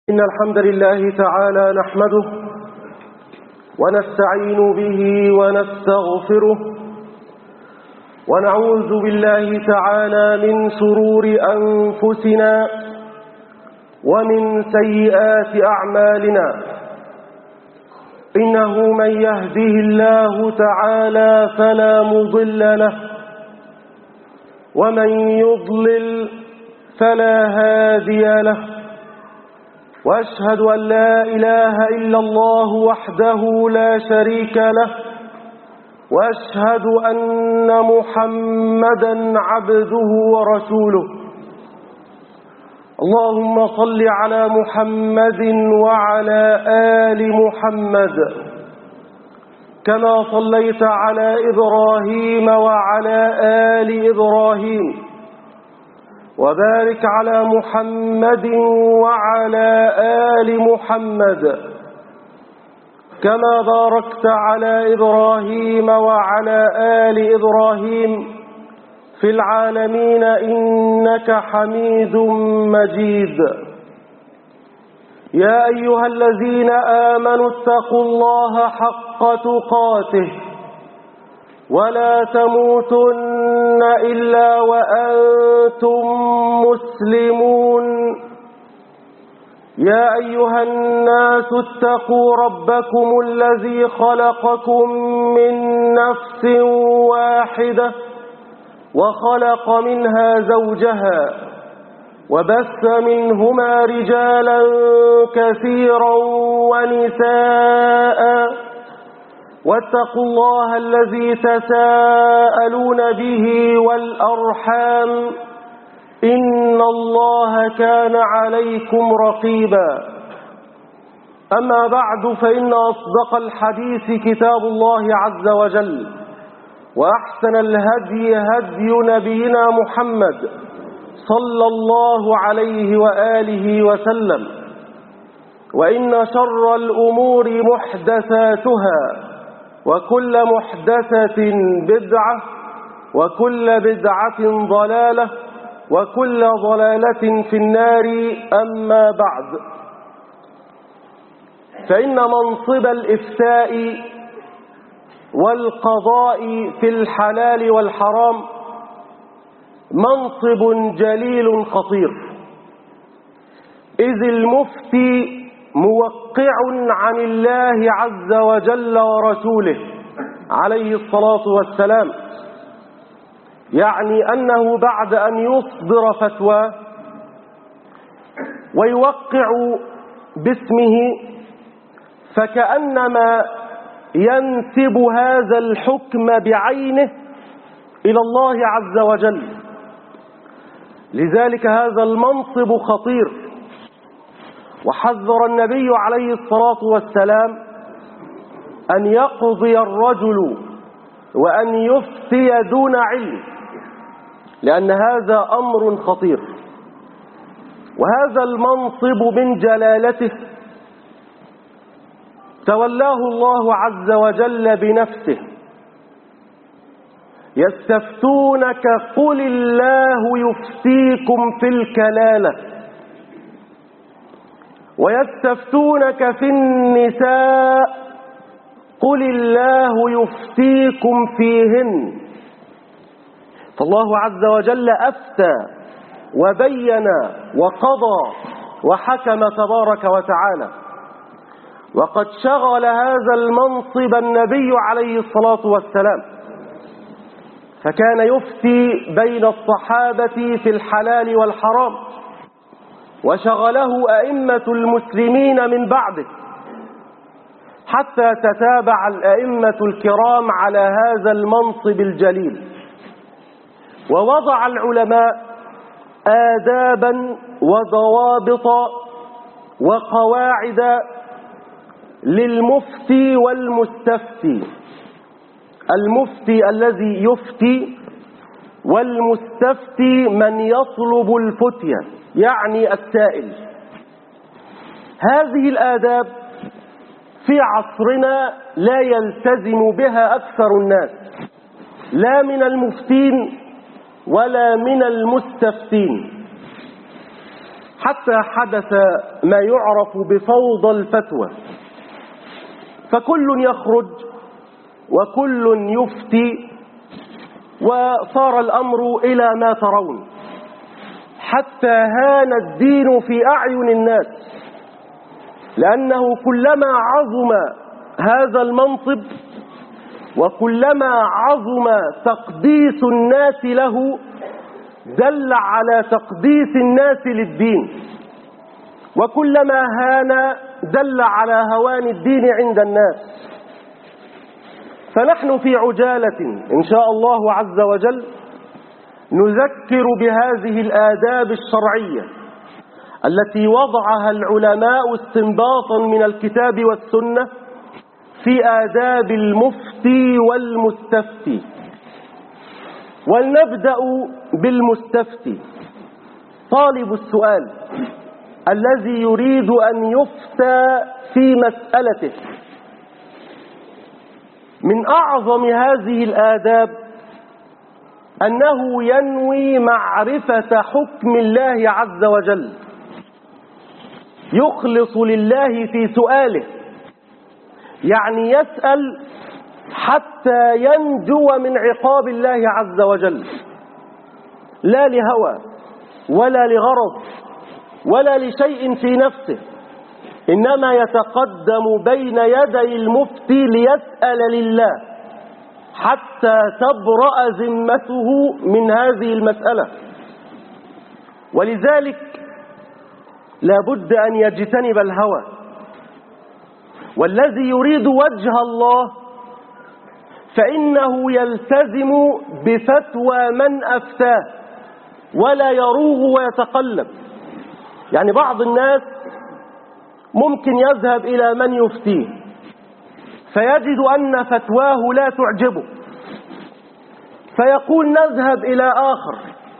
إن الحمد لله تعالى نحمده ونستعين به ونستغفره ونعوذ بالله تعالى من شرور أنفسنا ومن سيئات أعمالنا. إنه من يهده الله تعالى فلا مضل له ومن يضلل فلا هادي له، وأشهد أن لا إله إلا الله وحده لا شريك له، وأشهد أن محمدا عبده ورسوله. اللهم صل على محمد وعلى آل محمد كما صليت على إبراهيم وعلى آل إبراهيم، وبارك على محمد وعلى آل محمد كما باركت على إبراهيم وعلى آل إبراهيم في العالمين إنك حميد مجيد. يا أيها الذين آمنوا اتقوا الله حق تقاته ولا تموتن إلا وأنتم مسلمون. يا أيها الناس اتقوا ربكم الذي خلقكم من نفس واحدة وخلق منها زوجها وبث منهما رجالا كثيرا ونساء، واتقوا الله الذي تساءلون به والأرحام إن الله كان عليكم رقيبا. أما بعد، فإن أصدق الحديث كتاب الله عز وجل، وأحسن الهدي هدي نبينا محمد صلى الله عليه وآله وسلم، وإن شر الأمور محدثاتها، وكل محدثة بدعة، وكل بدعة ضلالة، وكل ضلالة في النار. أما بعد، فإن منصب الإفتاء والقضاء في الحلال والحرام منصب جليل خطير، إذ المفتي موقع عن الله عز وجل ورسوله عليه الصلاة والسلام، يعني أنه بعد أن يصدر فتوى ويوقع باسمه فكأنما ينسب هذا الحكم بعينه إلى الله عز وجل. لذلك هذا المنصب خطير، وحذر النبي عليه الصلاة والسلام أن يقضي الرجل وأن يفتي دون علم، لأن هذا أمر خطير. وهذا المنصب من جلالته تولاه الله عز وجل بنفسه. يستفتونك قل الله يفتيكم في الكلالة، ويستفتونك في النساء قل الله يفتيكم فيهن. فالله عز وجل أفتى وبين وقضى وحكم تبارك وتعالى، وقد شغل هذا المنصب النبي عليه الصلاة والسلام، فكان يفتي بين الصحابة في الحلال والحرام، وشغله أئمة المسلمين من بعده، حتى تتابع الأئمة الكرام على هذا المنصب الجليل. ووضع العلماء آدابا وضوابط وقواعد للمفتي والمستفتي. المفتي الذي يفتي، والمستفتي من يطلب الفتية، يعني السائل. هذه الآداب في عصرنا لا يلتزم بها أكثر الناس، لا من المفتين ولا من المستفتين. حتى حدث ما يعرف بفوضى الفتوى، فكل يخرج وكل يفتي، وصار الأمر إلى ما ترون، حتى هان الدين في أعين الناس، لأنه كلما عظم هذا المنصب وكلما عظم تقديس الناس له دل على تقديس الناس للدين، وكلما هان دل على هوان الدين عند الناس. فنحن في عجالة إن شاء الله عز وجل نذكر بهذه الآداب الشرعية التي وضعها العلماء استنباطا من الكتاب والسنة في آداب المفتي والمستفتي. ولنبدأ بالمستفتي، طالب السؤال الذي يريد أن يفتى في مسألته. من أعظم هذه الآداب أنه ينوي معرفة حكم الله عز وجل، يخلص لله في سؤاله، يعني يسأل حتى ينجو من عقاب الله عز وجل، لا لهوى ولا لغرض ولا لشيء في نفسه، إنما يتقدم بين يدي المفتي ليسأل لله حتى تبرأ ذمته من هذه المسألة. ولذلك لا بد أن يجتنب الهوى، والذي يريد وجه الله فإنه يلتزم بفتوى من أفتاه ولا يروغ ويتقلب. يعني بعض الناس ممكن يذهب إلى من يفتيه فيجد أن فتواه لا تعجبه، فيقول نذهب إلى آخر،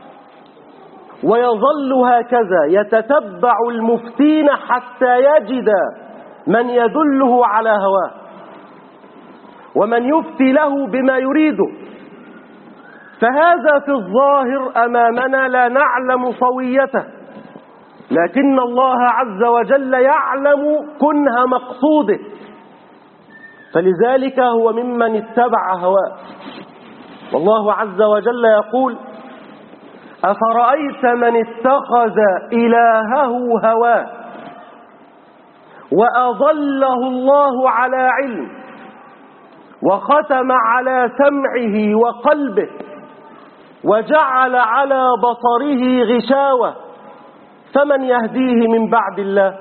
ويظل هكذا يتتبع المفتين حتى يجد من يدله على هواه ومن يفتي له بما يريده. فهذا في الظاهر أمامنا لا نعلم صويته، لكن الله عز وجل يعلم كنه مقصوده، فلذلك هو ممن اتبع هواه. والله عز وجل يقول: أفرأيت من اتخذ إلهه هواه وأضله الله على علم وختم على سمعه وقلبه وجعل على بصره غشاوة فمن يهديه من بعد الله؟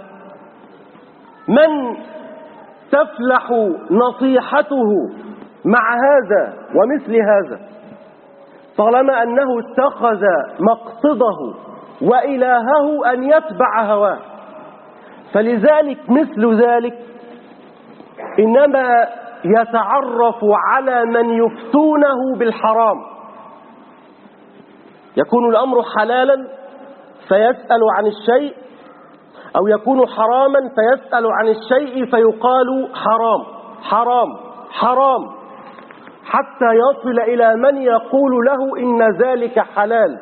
من تفلح نصيحته مع هذا ومثل هذا طالما أنه اتخذ مقصده وإلهه أن يتبع هواه؟ فلذلك مثل ذلك إنما يتعرف على من يفتونه بالحرام، يكون الأمر حلالا فيسأل عن الشيء، أو يكون حراما فيسأل عن الشيء فيقال حرام حرام حرام، حتى يصل إلى من يقول له إن ذلك حلال.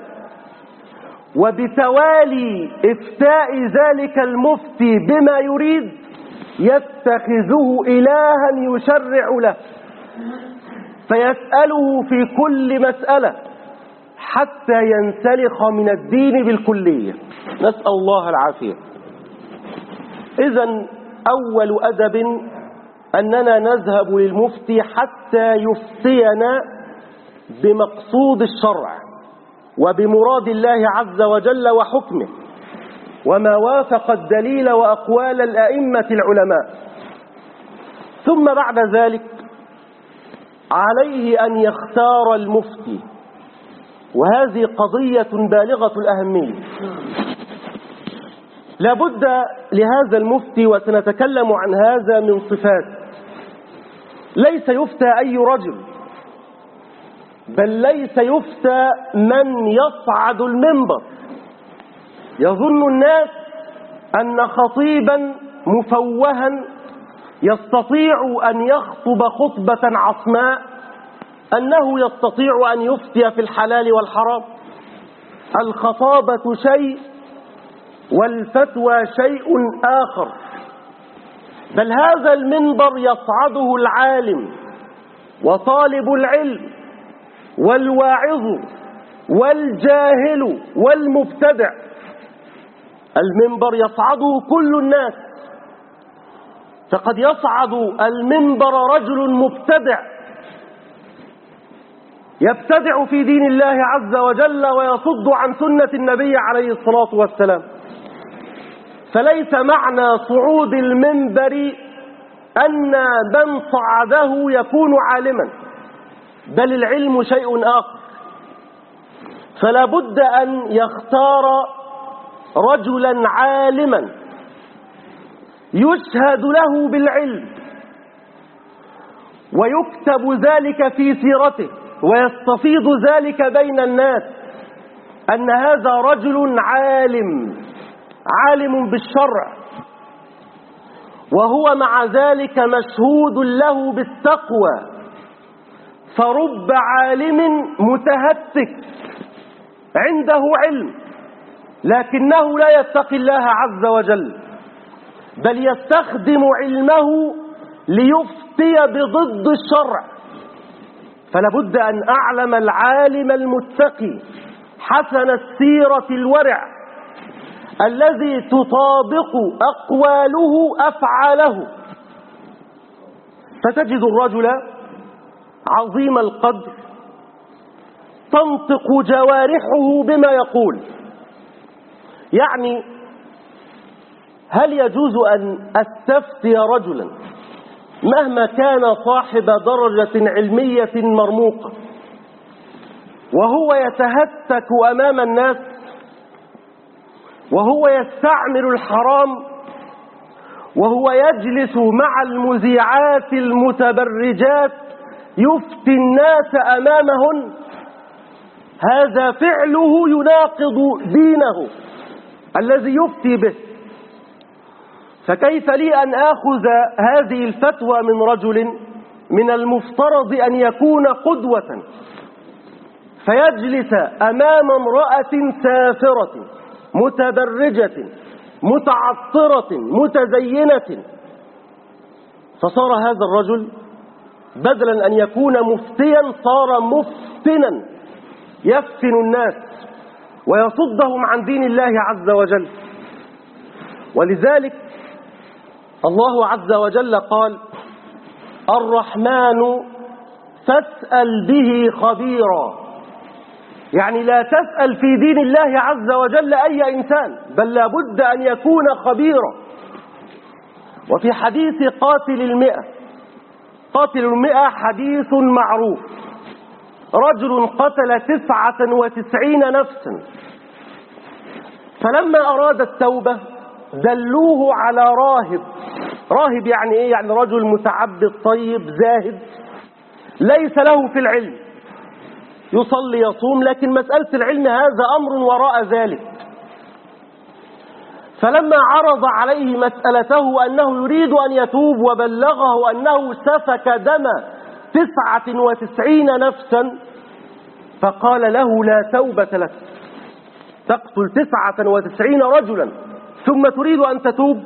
وبتوالي إفتاء ذلك المفتي بما يريد يتخذه إلها يشرع له، فيسأله في كل مسألة حتى ينسلخ من الدين بالكلية، نسأل الله العافية. إذن أول أدب أننا نذهب للمفتي حتى يفتينا بمقصود الشرع وبمراد الله عز وجل وحكمه وما وافق الدليل وأقوال الأئمة العلماء. ثم بعد ذلك عليه أن يختار المفتي، وهذه قضية بالغة الأهمية. لابد لهذا المفتي، وسنتكلم عن هذا، من صفات. ليس يفتى أي رجل، بل ليس يفتى من يصعد المنبر. يظن الناس أن خطيبا مفوها يستطيع أن يخطب خطبة عصماء أنه يستطيع أن يفتي في الحلال والحرام. الخطابة شيء والفتوى شيء آخر. بل هذا المنبر يصعده العالم وطالب العلم والواعظ والجاهل والمبتدع. المنبر يصعده كل الناس. فقد يصعد المنبر رجل مبتدع يبتدع في دين الله عز وجل ويصد عن سنة النبي عليه الصلاة والسلام. فليس معنى صعود المنبر أن من صعده يكون عالما، بل العلم شيء آخر. فلا بد أن يختار رجلا عالما يشهد له بالعلم ويكتب ذلك في سيرته ويستفيض ذلك بين الناس أن هذا رجل عالم بالشرع، وهو مع ذلك مشهود له بالتقوى. فرب عالم متهتك عنده علم لكنه لا يتقي الله عز وجل، بل يستخدم علمه ليفتي بضد الشرع. فلا بد أن أعلم العالم المتقي حسن السيرة الورع الذي تطابق أقواله أفعاله. فتجد الرجل عظيم القدر تنطق جوارحه بما يقول. يعني هل يجوز أن أستفتي رجلا مهما كان صاحب درجة علمية مرموقة وهو يتهتك أمام الناس وهو يستعمل الحرام وهو يجلس مع المذيعات المتبرجات يفتي الناس أمامهن؟ هذا فعله يناقض دينه الذي يفتي به. فكيف لي أن آخذ هذه الفتوى من رجل من المفترض أن يكون قدوة فيجلس أمام امرأة سافرة متبرجة متعطرة متزينة؟ فصار هذا الرجل بدلا أن يكون مفتيا صار مفتنا يفتن الناس ويصدهم عن دين الله عز وجل. ولذلك الله عز وجل قال: الرحمن فاسأل به خبيرا. يعني لا تسأل في دين الله عز وجل أي إنسان، بل لا بد أن يكون خبيرا. وفي حديث قاتل المئة حديث معروف. رجل قتل 99 نفسا، فلما أراد التوبة دلوه على راهب يعني إيه؟ يعني رجل متعبد طيب زاهد ليس له في العلم، يصلي يصوم، لكن مسألة العلم هذا أمر وراء ذلك. فلما عرض عليه مسألته أنه يريد أن يتوب وبلغه أنه سفك دم 99 نفسا، فقال له: لا توبة لك، تقتل 99 رجلا ثم تريد أن تتوب؟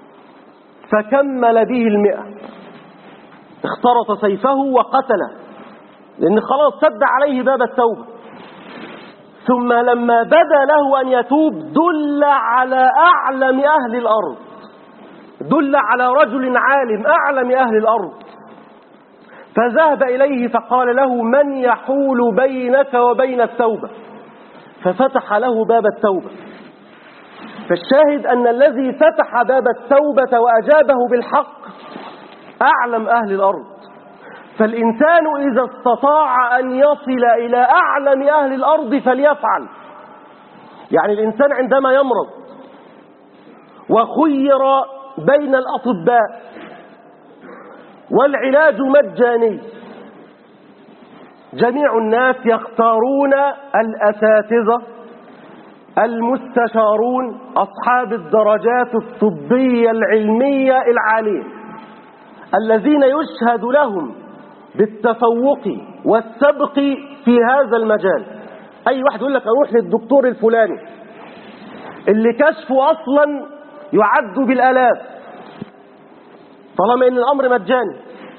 فكمل به 100، اخترط سيفه وقتله، لأن خلاص سد عليه باب التوبة. ثم لما بدا له أن يتوب دل على أعلم أهل الأرض، دل على رجل عالم أعلم أهل الأرض، فذهب إليه فقال له: من يحول بينك وبين التوبة؟ ففتح له باب التوبة. فالشاهد أن الذي فتح باب التوبة وأجابه بالحق أعلم أهل الأرض. فالإنسان إذا استطاع أن يصل إلى أعلم أهل الأرض فليفعل. يعني الإنسان عندما يمرض وخير بين الأطباء والعلاج مجاني، جميع الناس يختارون الأساتذة المستشارون أصحاب الدرجات الطبية العلمية العالية الذين يشهد لهم بالتفوق والسبق في هذا المجال. أي واحد يقول لك أروح للدكتور الفلاني، اللي كشفه أصلا يعد بالآلاف طالما إن الأمر مجاني.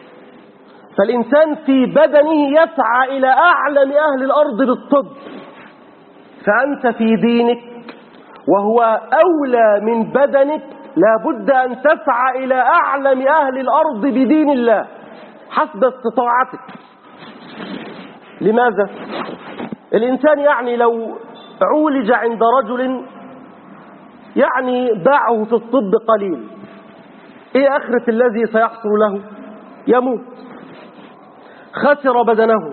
فالإنسان في بدنه يسعى إلى أعلم أهل الأرض بالطب، فأنت في دينك وهو أولى من بدنك لابد أن تسعى إلى أعلم أهل الأرض بدين الله حسب استطاعتك. لماذا؟ الإنسان يعني لو عولج عند رجل يعني باعه في الطب قليل، إيه آخرة الذي سيحصل له؟ يموت، خسر بدنه.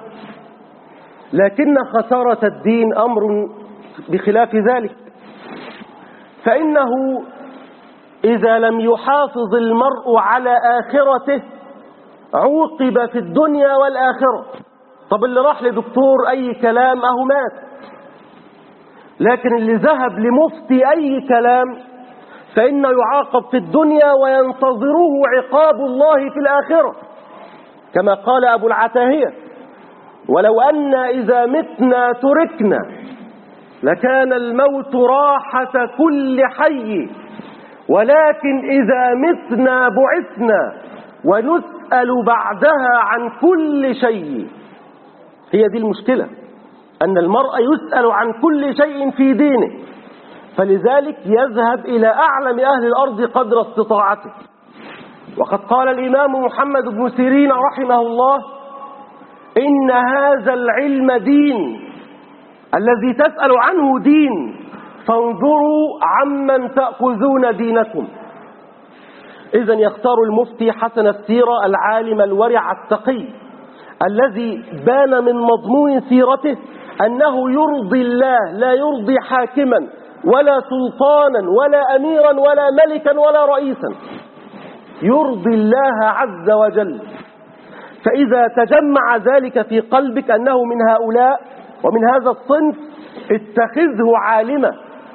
لكن خسارة الدين أمر بخلاف ذلك، فإنه إذا لم يحافظ المرء على آخرته عوقب في الدنيا والآخرة. طب اللي راح لدكتور أي كلام أهو مات، لكن اللي ذهب لمفتي أي كلام فإنه يعاقب في الدنيا وينتظره عقاب الله في الآخرة، كما قال أبو العتاهية: ولو أن إذا متنا تركنا لكان الموت راحة كل حي، ولكن إذا متنا بعثنا ونسأل بعدها عن كل شيء. هي دي المشكلة، أن المرء يسأل عن كل شيء في دينه، فلذلك يذهب إلى أعلم أهل الأرض قدر استطاعته. وقد قال الإمام محمد بن سيرين رحمه الله: إن هذا العلم دين، الذي تسأل عنه دين، فانظروا عمن تأخذون دينكم. إذن يختار المفتي حسن السيرة العالم الورع التقي الذي بان من مضمون سيرته أنه يرضي الله، لا يرضي حاكما ولا سلطانا ولا أميرا ولا ملكا ولا رئيسا، يرضي الله عز وجل. فإذا تجمع ذلك في قلبك أنه من هؤلاء ومن هذا الصنف، اتخذه عالما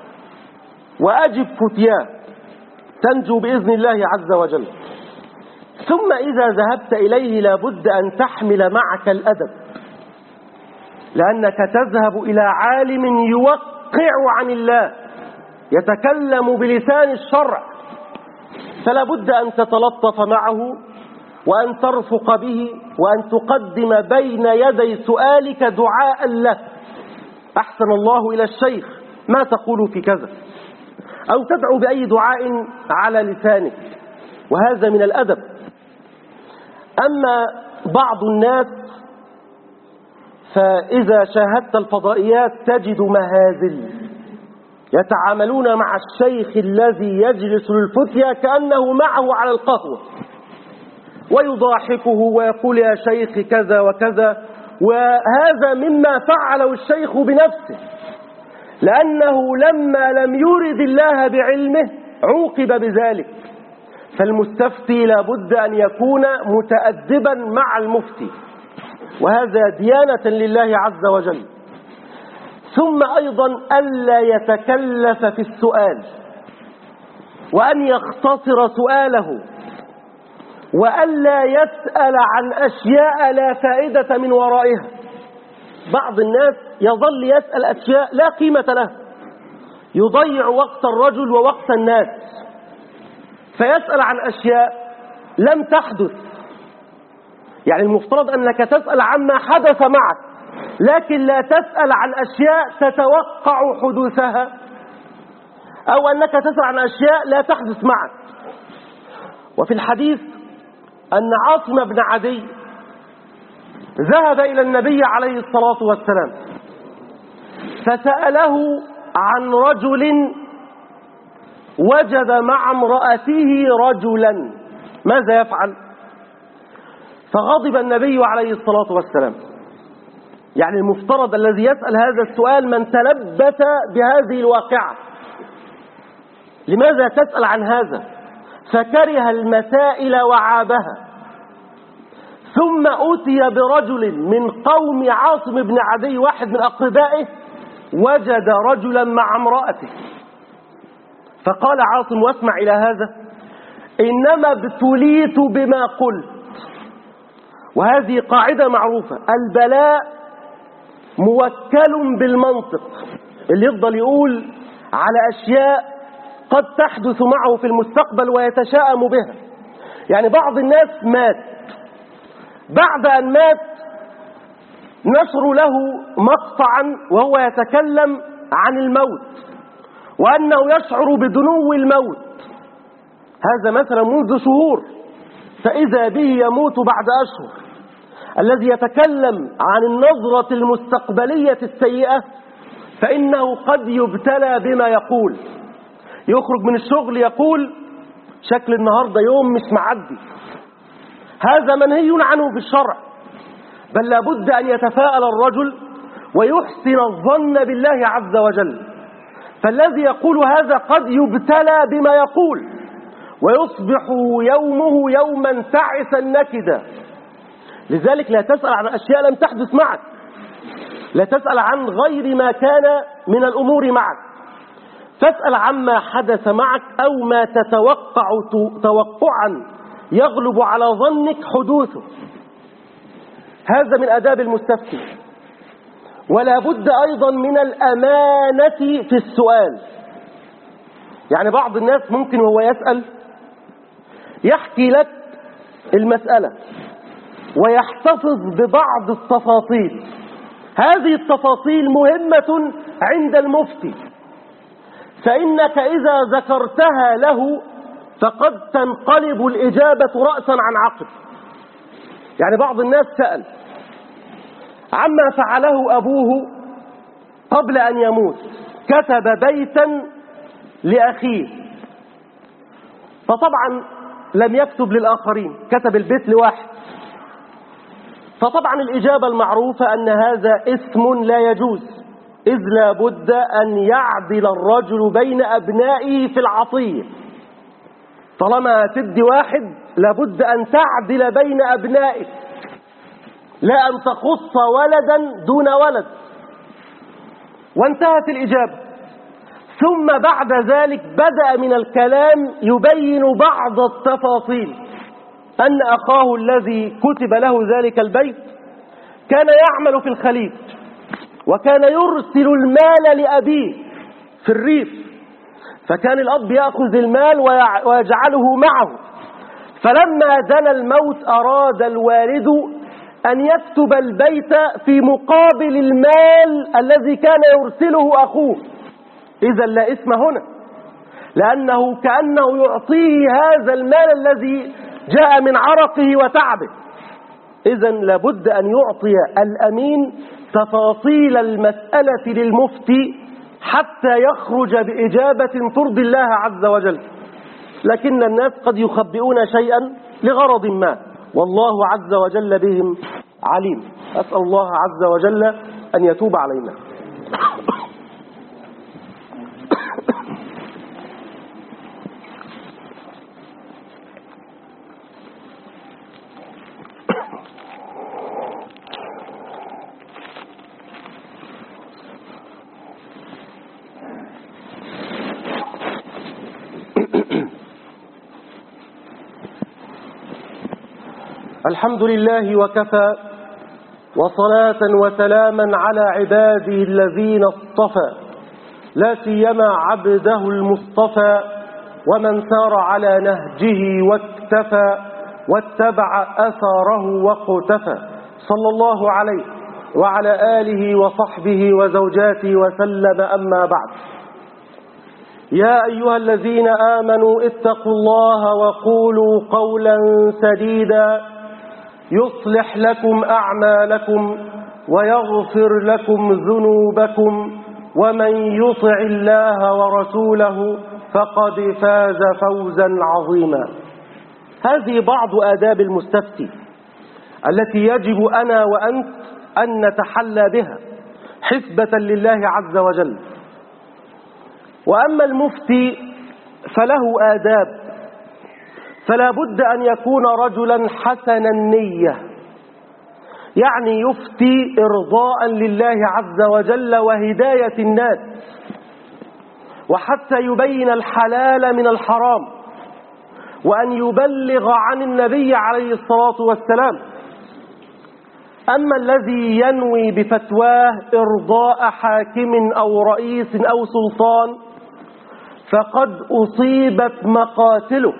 وأجب فتياه، تنجو بإذن الله عز وجل. ثم إذا ذهبت إليه لابد أن تحمل معك الأدب، لأنك تذهب إلى عالم يوقع عن الله، يتكلم بلسان الشرع، فلا بد أن تتلطف معه وأن ترفق به وأن تقدم بين يدي سؤالك دعاء له: أحسن الله إلى الشيخ، ما تقول في كذا؟ أو تدعو بأي دعاء على لسانك، وهذا من الأدب. أما بعض الناس فإذا شاهدت الفضائيات تجد مهازل يتعاملون مع الشيخ الذي يجلس للفتية كأنه معه على القهوة، ويضاحكه ويقول: يا شيخ كذا وكذا. وهذا مما فعله الشيخ بنفسه، لأنه لما لم يرد الله بعلمه عوقب بذلك. فالمستفتي لابد أن يكون متأدبا مع المفتي، وهذا ديانة لله عز وجل. ثم أيضا ألا يتكلف في السؤال، وأن يختصر سؤاله، وألا يسأل عن أشياء لا فائدة من ورائها. بعض الناس يظل يسأل أشياء لا قيمة له، يضيع وقت الرجل ووقت الناس، فيسأل عن أشياء لم تحدث. يعني المفترض أنك تسأل عما حدث معك، لكن لا تسأل عن أشياء تتوقع حدوثها، أو أنك تسأل عن أشياء لا تحدث معك. وفي الحديث أن عاصم بن عدي ذهب إلى النبي عليه الصلاة والسلام فسأله عن رجل وجد مع امرأته رجلا، ماذا يفعل؟ فغضب النبي عليه الصلاة والسلام. يعني المفترض الذي يسأل هذا السؤال من تلبس بهذه الواقعة، لماذا تسأل عن هذا؟ فكره المسائل وعابها. ثم أتي برجل من قوم عاصم بن عدي، واحد من أقربائه، وجد رجلا مع امرأته، فقال عاصم: واسمع إلى هذا، إنما ابتليت بما قلت. وهذه قاعدة معروفة: البلاء موكل بالمنطق. اللي يفضل يقول على أشياء قد تحدث معه في المستقبل ويتشائم بها. يعني بعض الناس مات، بعد أن مات نشر له مقطعا وهو يتكلم عن الموت وأنه يشعر بدنو الموت، هذا مثلا منذ شهور، فإذا به يموت بعد أشهر. الذي يتكلم عن النظرة المستقبلية السيئة فإنه قد يبتلى بما يقول. يخرج من الشغل يقول شكل النهاردة يوم مش معدي، هذا منهي عنه في الشرع، بل لابد أن يتفاءل الرجل ويحسن الظن بالله عز وجل. فالذي يقول هذا قد يبتلى بما يقول ويصبح يومه يوما تعسا نكدا. لذلك لا تسأل عن أشياء لم تحدث معك، لا تسأل عن غير ما كان من الأمور معك، تسأل عما حدث معك أو ما تتوقع توقعا يغلب على ظنك حدوثه. هذا من آداب المستفتي. ولا بد أيضا من الأمانة في السؤال. يعني بعض الناس ممكن وهو يسأل يحكي لك المسألة ويحتفظ ببعض التفاصيل، هذه التفاصيل مهمة عند المفتي، فإنك إذا ذكرتها له فقد تنقلب الإجابة رأسا عن عقب. يعني بعض الناس سأل عما فعله أبوه قبل أن يموت، كتب بيتا لأخيه، فطبعا لم يكتب للآخرين، كتب البيت لواحد، فطبعا الإجابة المعروفة أن هذا اسم لا يجوز، إذ لا بد أن يعدل الرجل بين أبنائه في العطية. طالما تدي واحد لابد أن تعدل بين أبنائك، لا أن تخص ولدا دون ولد. وانتهت الإجابة. ثم بعد ذلك بدأ من الكلام يبين بعض التفاصيل، أن أخاه الذي كتب له ذلك البيت كان يعمل في الخليج، وكان يرسل المال لأبيه في الريف، فكان الأب يأخذ المال ويجعله معه. فلما دنا الموت أراد الوالد أن يكتب البيت في مقابل المال الذي كان يرسله أخوه. إذا لا اسم هنا، لأنه كأنه يعطيه هذا المال الذي جاء من عرقه وتعبه. إذا لابد أن يعطي الأمين تفاصيل المسألة للمفتي حتى يخرج بإجابة ترضي الله عز وجل. لكن الناس قد يخبئون شيئا لغرض ما، والله عز وجل بهم عليم. أسأل الله عز وجل أن يتوب علينا. الحمد لله وكفى، وصلاة وسلاما على عباده الذين اصطفى، لا سيما عبده المصطفى، ومن سار على نهجه واكتفى واتبع أثاره واقتفى، صلى الله عليه وعلى آله وصحبه وزوجاته وسلم. أما بعد، يا أيها الذين آمنوا اتقوا الله وقولوا قولا سديدا يصلح لكم أعمالكم ويغفر لكم ذنوبكم، ومن يطع الله ورسوله فقد فاز فوزا عظيما. هذه بعض آداب المستفتي التي يجب أنا وأنت أن نتحلى بها حسبة لله عز وجل. وأما المفتي فله آداب، فلا بد أن يكون رجلا حسن النية، يعني يفتي إرضاء لله عز وجل وهداية الناس، وحتى يبين الحلال من الحرام، وأن يبلغ عن النبي عليه الصلاة والسلام. أما الذي ينوي بفتواه إرضاء حاكم أو رئيس أو سلطان فقد أصيبت مقاتله،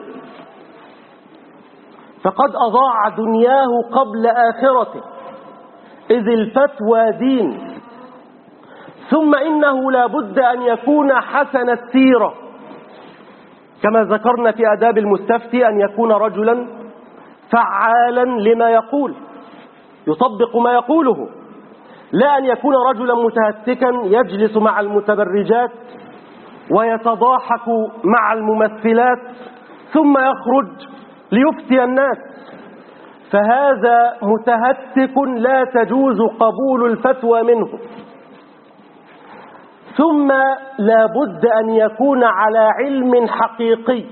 فقد أضاع دنياه قبل آخرته، إذ الفتوى دين. ثم إنه لا بد أن يكون حسن السيرة، كما ذكرنا في آداب المستفتي، أن يكون رجلا فعالا لما يقول، يطبق ما يقوله، لا أن يكون رجلا متهتكا يجلس مع المتبرجات ويتضاحك مع الممثلات ثم يخرج ليفتي الناس، فهذا متهتك لا تجوز قبول الفتوى منه. ثم لا بد أن يكون على علم حقيقي.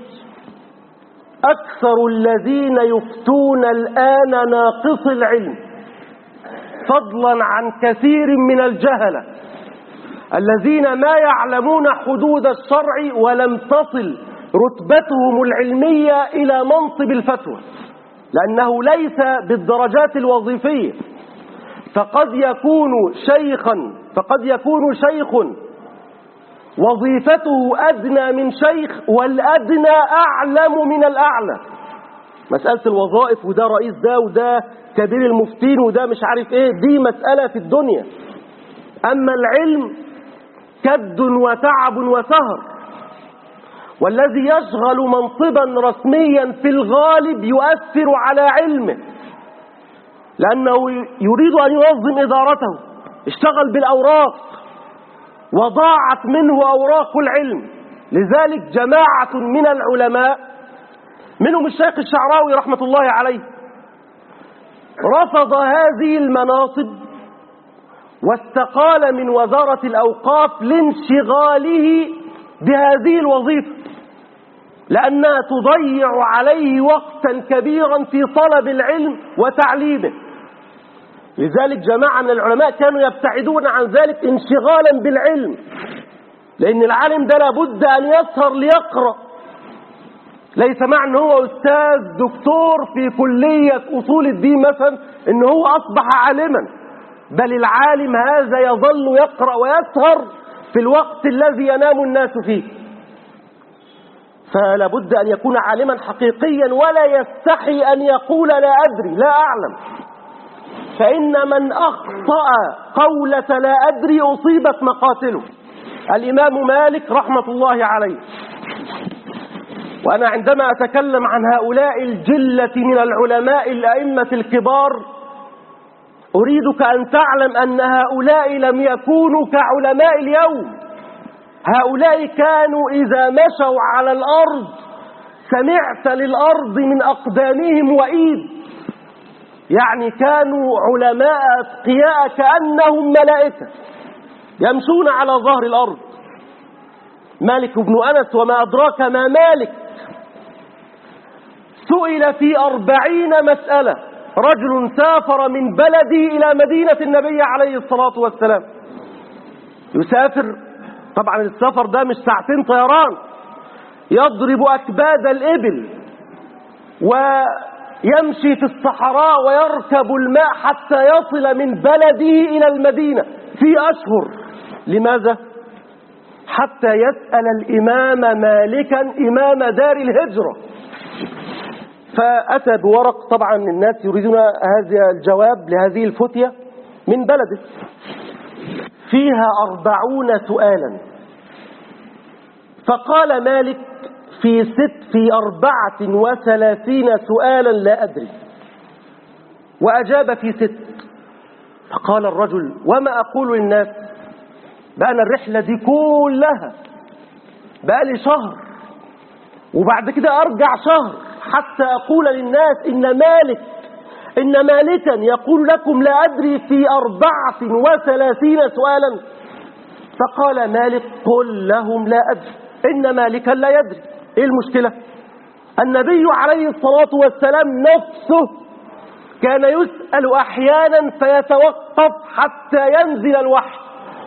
أكثر الذين يفتون الآن ناقص العلم، فضلا عن كثير من الجهلة الذين ما يعلمون حدود الشرع ولم تصل رتبتهم العلمية إلى منصب الفتوى، لأنه ليس بالدرجات الوظيفية. فقد يكون شيخ وظيفته أدنى من شيخ، والأدنى أعلم من الأعلى. مسألة الوظائف، وده رئيس ده وده كبير المفتين وده مش عارف ايه، دي مسألة في الدنيا. أما العلم كد وتعب وسهر، والذي يشغل منصبا رسميا في الغالب يؤثر على علمه، لأنه يريد أن ينظم إدارته، اشتغل بالأوراق وضاعت منه أوراق العلم. لذلك جماعة من العلماء منهم الشيخ الشعراوي رحمة الله عليه رفض هذه المناصب واستقال من وزارة الأوقاف لانشغاله بهذه الوظيفة، لأنها تضيع عليه وقتا كبيرا في طلب العلم وتعليمه. لذلك جماعة من العلماء كانوا يبتعدون عن ذلك انشغالا بالعلم، لأن العالم ده لابد أن يسهر ليقرأ، ليس معنى أنه هو أستاذ دكتور في كلية أصول الدين مثلا أنه هو أصبح عالما، بل العالم هذا يظل يقرأ ويسهر في الوقت الذي ينام الناس فيه. فلا بد أن يكون عالما حقيقيا ولا يستحي أن يقول لا أدري لا أعلم، فإن من أخطأ قولة لا أدري أصيبت مقاتله. الإمام مالك رحمة الله عليه، وأنا عندما أتكلم عن هؤلاء الجلة من العلماء الأئمة الكبار أريدك أن تعلم أن هؤلاء لم يكونوا كعلماء اليوم. هؤلاء كانوا إذا مشوا على الأرض سمعت للأرض من أقدامهم وإيد، يعني كانوا علماء أتقياء كأنهم ملائكة يمشون على ظهر الأرض. مالك بن أنس، وما أدراك ما مالك، سئل في 40 مسألة. رجل سافر من بلده إلى مدينة النبي عليه الصلاة والسلام، يسافر، طبعا السفر ده مش ساعتين طيران، يضرب أكباد الإبل ويمشي في الصحراء ويركب الماء حتى يصل من بلده إلى المدينة في أشهر. لماذا؟ حتى يسأل الإمام مالكا إمام دار الهجرة. فأتى بورق، طبعا الناس يريدون هذا الجواب لهذه الفتية من بلده، فيها 40 سؤالا. فقال مالك في 34 سؤالا لا أدري، وأجاب في 6. فقال الرجل: وما أقول للناس؟ بقى أنا الرحلة دي كلها بقى لي شهر، وبعد كده أرجع شهر حتى أقول للناس إن مالكا يقول لكم لا أدري في 34 سؤالا. فقال مالك: قل لهم لا أدري، إن مالكا لا يدري. إيه المشكلة؟ النبي عليه الصلاة والسلام نفسه كان يسأل أحيانا فيتوقف حتى ينزل الوحي.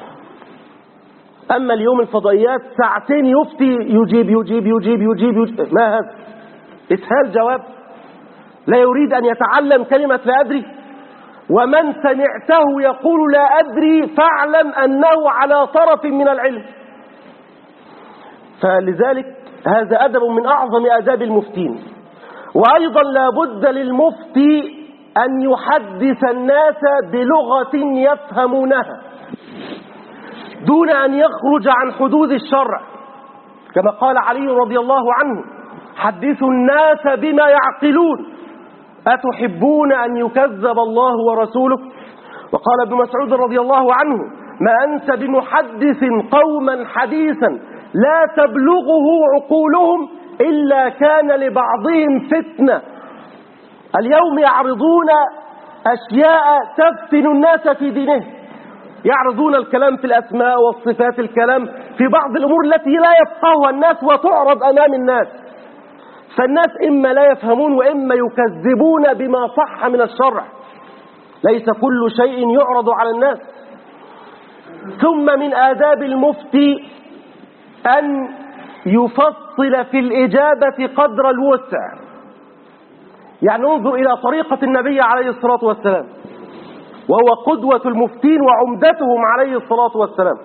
أما اليوم الفضائيات ساعتين يفتي، يجيب يجيب يجيب يجيب, يجيب. ما هذا؟ إسهال جواب؟ لا يريد أن يتعلم كلمة لا أدري. ومن سمعته يقول لا أدري فاعلم أنه على طرف من العلم. فلذلك هذا أدب من أعظم آداب المفتين. وأيضا لا بد للمفتي أن يحدث الناس بلغة يفهمونها دون أن يخرج عن حدود الشرع، كما قال علي رضي الله عنه: حدثوا الناس بما يعقلون أتحبون أن يكذب الله ورسوله؟ وقال ابن مسعود رضي الله عنه: ما أنت بمحدث قوما حديثا لا تبلغه عقولهم إلا كان لبعضهم فتنة. اليوم يعرضون أشياء تفتن الناس في دينهم، يعرضون الكلام في الأسماء والصفات، الكلام في بعض الأمور التي لا يفقهها الناس وتعرض أمام الناس، فالناس إما لا يفهمون وإما يكذبون بما صح من الشرع. ليس كل شيء يعرض على الناس. ثم من آداب المفتي أن يفصل في الإجابة قدر الوسع. يعني انظر إلى طريقة النبي عليه الصلاة والسلام، وهو قدوة المفتين وعمدتهم عليه الصلاة والسلام.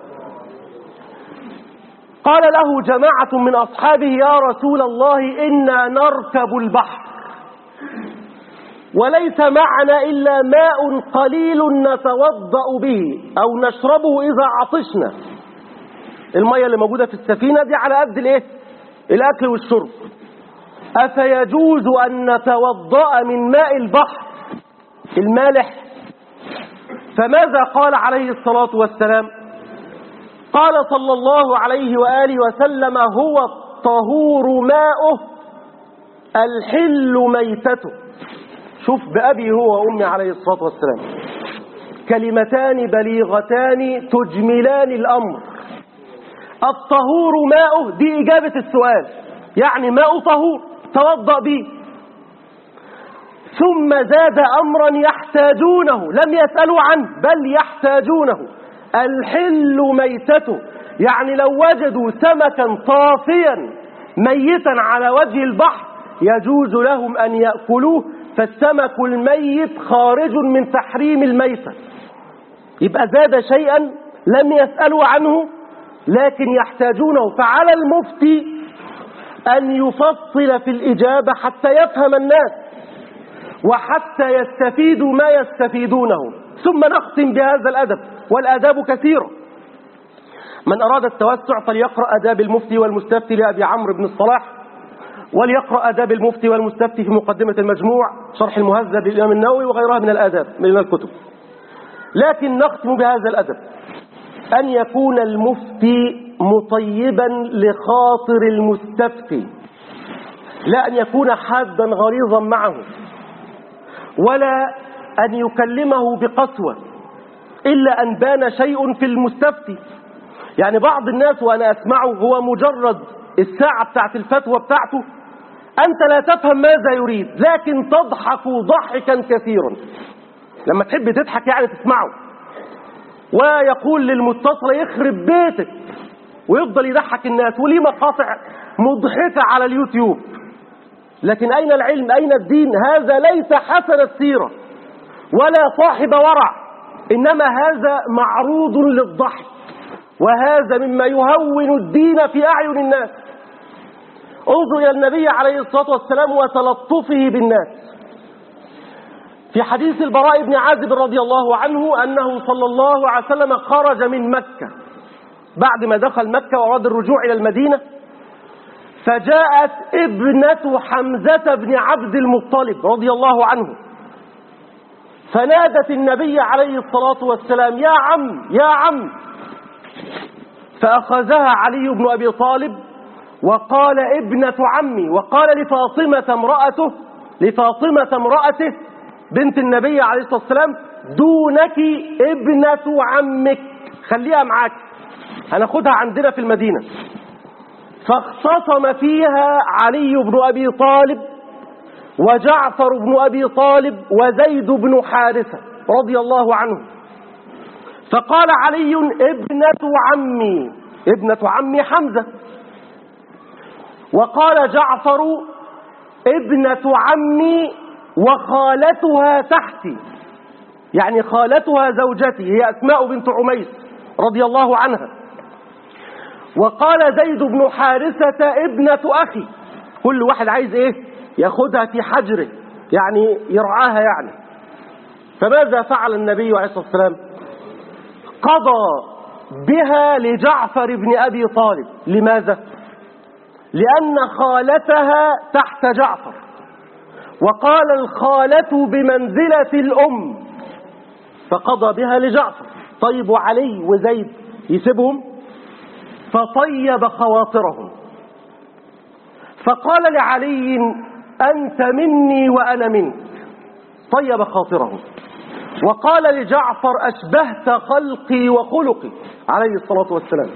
قال له جماعة من أصحابه: يا رسول الله إنا نركب البحر وليس معنا إلا ماء قليل نتوضأ به أو نشربه إذا عطشنا. المية اللي موجودة في السفينة دي على قد الأكل والشرب. أفيجوز أن نتوضأ من ماء البحر المالح؟ فماذا قال عليه الصلاة والسلام؟ قال صلى الله عليه وآله وسلم: هو الطهور ماؤه الحل ميتته. شوف بأبي هو وأمي عليه الصلاة والسلام، كلمتان بليغتان تجملان الأمر. الطهور ماؤه دي إجابة السؤال، يعني ماء طهور توضأ به. ثم زاد أمرا يحتاجونه، لم يسألوا عنه بل يحتاجونه: الحل ميتته، يعني لو وجدوا سمكا طافيا ميتا على وجه البحر يجوز لهم أن يأكلوه، فالسمك الميت خارج من تحريم الميتة. يبقى زاد شيئا لم يسألوا عنه لكن يحتاجونه. فعلى المفتي أن يفصل في الإجابة حتى يفهم الناس وحتى يستفيدوا ما يستفيدونه. ثم نختم بهذا الأدب، والآداب كثيرة. من أراد التوسع فليقرأ آداب المفتي والمستفتي لأبي عمرو بن الصلاح، وليقرأ آداب المفتي والمستفتي في مقدمة المجموع، شرح المهذب للإمام النووي، وغيرها من الآداب من الكتب. لكن نختم بهذا الأدب: أن يكون المفتي مطيبا لخاطر المستفتي، لا أن يكون حادا غليظا معه، ولا أن يكلمه بقسوة إلا أن بان شيء في المستفتي. يعني بعض الناس وأنا أسمعه هو مجرد الساعة بتاعت الفتوى بتاعته أنت لا تفهم ماذا يريد، لكن تضحك ضحكا كثيرا. لما تحب تضحك يعني تسمعه، ويقول للمتصل: يخرب بيتك، ويفضل يضحك الناس، وليه مقاطع مضحكة على اليوتيوب. لكن أين العلم؟ أين الدين؟ هذا ليس حسن السيرة ولا صاحب ورع، إنما هذا معروض للضحك، وهذا مما يهون الدين في أعين الناس. انظر إلى النبي عليه الصلاة والسلام وتلطفه بالناس. في حديث البراء بن عازب رضي الله عنه أنه صلى الله عليه وسلم خرج من مكة بعد ما دخل مكة وأراد الرجوع إلى المدينة، فجاءت ابنة حمزة بن عبد المطلب رضي الله عنه، فنادت النبي عليه الصلاة والسلام: يا عم يا عم. فأخذها علي بن أبي طالب وقال: ابنة عمي، وقال لفاطمة امرأته بنت النبي عليه الصلاة والسلام: دونك ابنة عمك، خليها معاك، هناخدها عندنا في المدينة. فاختصم فيها علي بن أبي طالب وجعفر بن أبي طالب وزيد بن حارثة رضي الله عنه. فقال علي: ابنة عمي حمزة. وقال جعفر: ابنة عمي وخالتها تحتي، يعني خالتها زوجتي هي أسماء بنت عميس رضي الله عنها. وقال زيد بن حارثة ابنة أخي. كل واحد عايز إيه؟ ياخدها في حجره، يعني يرعاها يعني. فماذا فعل النبي عليه الصلاة والسلام؟ قضى بها لجعفر بن أبي طالب. لماذا؟ لأن خالتها تحت جعفر، وقال الخالة بمنزلة الأم، فقضى بها لجعفر. طيب وعلي وزيد يسيبهم؟ فطيب خواطرهم، فقال لعلي أنت مني وأنا منك، طيب خاطرهم. وقال لجعفر أشبهت خلقي وخلقي عليه الصلاة والسلام.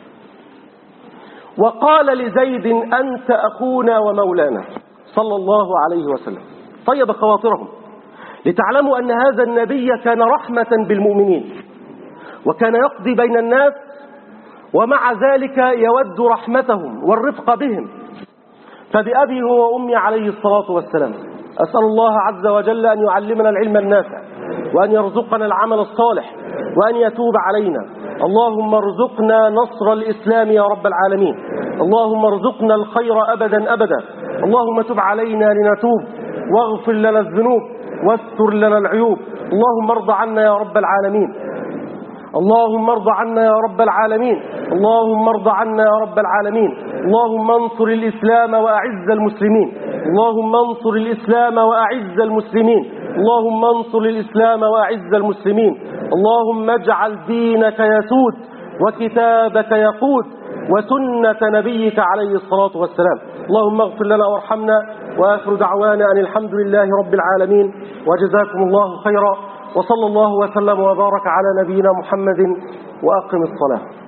وقال لزيد أنت أخونا ومولانا صلى الله عليه وسلم، طيب خواطرهم، لتعلموا أن هذا النبي كان رحمة بالمؤمنين، وكان يقضي بين الناس، ومع ذلك يود رحمتهم والرفق بهم. فبأبي هو وأمي عليه الصلاة والسلام أسأل الله عز وجل أن يعلمنا العلم النافع، وأن يرزقنا العمل الصالح، وأن يتوب علينا. اللهم ارزقنا نصر الإسلام يا رب العالمين، اللهم ارزقنا الخير أبدا أبدا. اللهم تب علينا لنتوب، واغفر لنا الذنوب، واستر لنا العيوب. اللهم ارض عنا يا رب العالمين، اللهم ارض عنا يا رب العالمين، اللهم ارض عنا يا رب العالمين. اللهم انصر الإسلام وأعز المسلمين، اللهم انصر الإسلام وأعز المسلمين، اللهم انصر الإسلام وأعز المسلمين. اللهم اجعل دينك يسود، وكتابك يقود، وسنة نبيك عليه الصلاة والسلام. اللهم اغفر لنا وارحمنا، وآخر دعوانا أن الحمد لله رب العالمين، وجزاكم الله خيرا، وصلى الله وسلم وبارك على نبينا محمد، وأقم الصلاة.